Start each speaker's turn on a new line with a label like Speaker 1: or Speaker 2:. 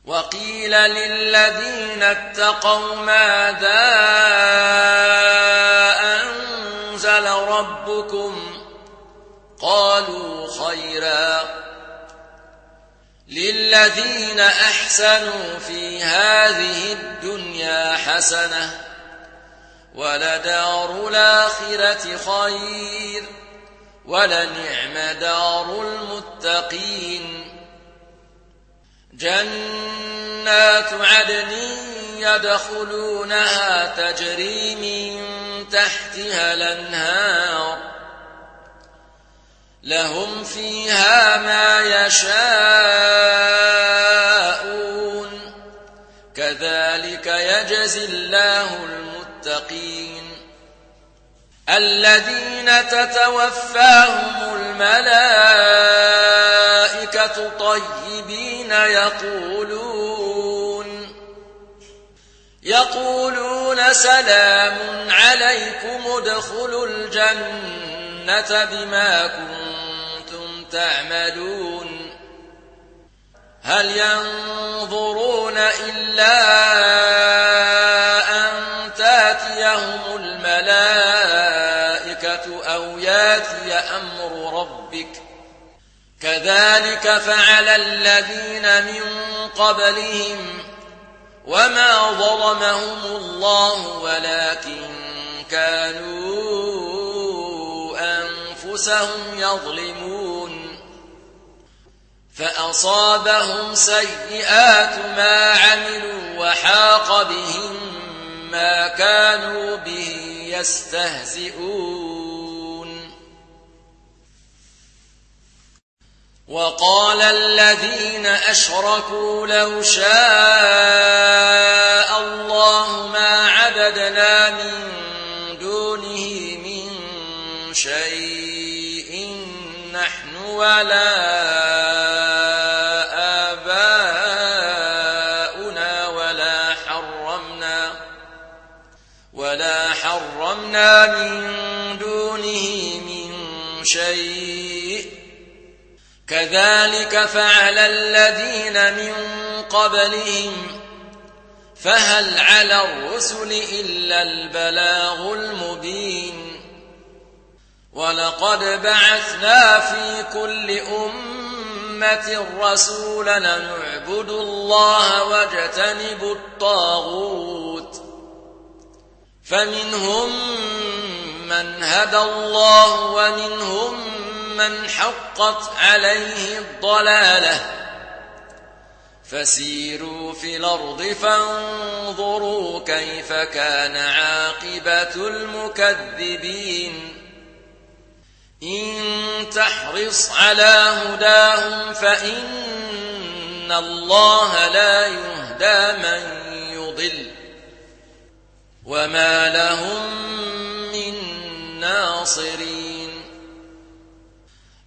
Speaker 1: وقيل للذين اتقوا ماذا أنزل ربكم قالوا خيرا للذين أحسنوا في هذه الدنيا حسنة ولدار الآخرة خير ولنعم دار المتقين جنات عدن يدخلونها تجري من تحتها الأنهار لهم فيها ما يشاءون كذلك يجزي الله المتقين الذين تتوفاهم الملائكة طيبين يقولون سلام عليكم ادخلوا الجنة بما كنتم تعملون هل ينظرون إلا أن تاتيهم الملائكة أو ياتي أمر ربك كذلك فعل الذين من قبلهم وما ظلمهم الله ولكن كانوا أنفسهم يظلمون فأصابهم سيئات ما عملوا وحاق بهم ما كانوا به يستهزئون وقال الذين أشركوا لو شاء الله ما عبدنا من دونه من شيء نحن ولا آباؤنا ولا حرمنا من دونه من شيء كذلك فعل الذين من قبلهم فهل على الرسل إلا البلاغ المبين ولقد بعثنا في كل أمة رسولا نعبدوا الله واجتنبوا الطاغوت فمنهم من هدى الله ومنهم من حقت عليه الضلالة فسيروا في الأرض فانظروا كيف كان عاقبة المكذبين إن تحرص على هداهم فإن الله لا يهدى من يضل وما لهم من ناصرين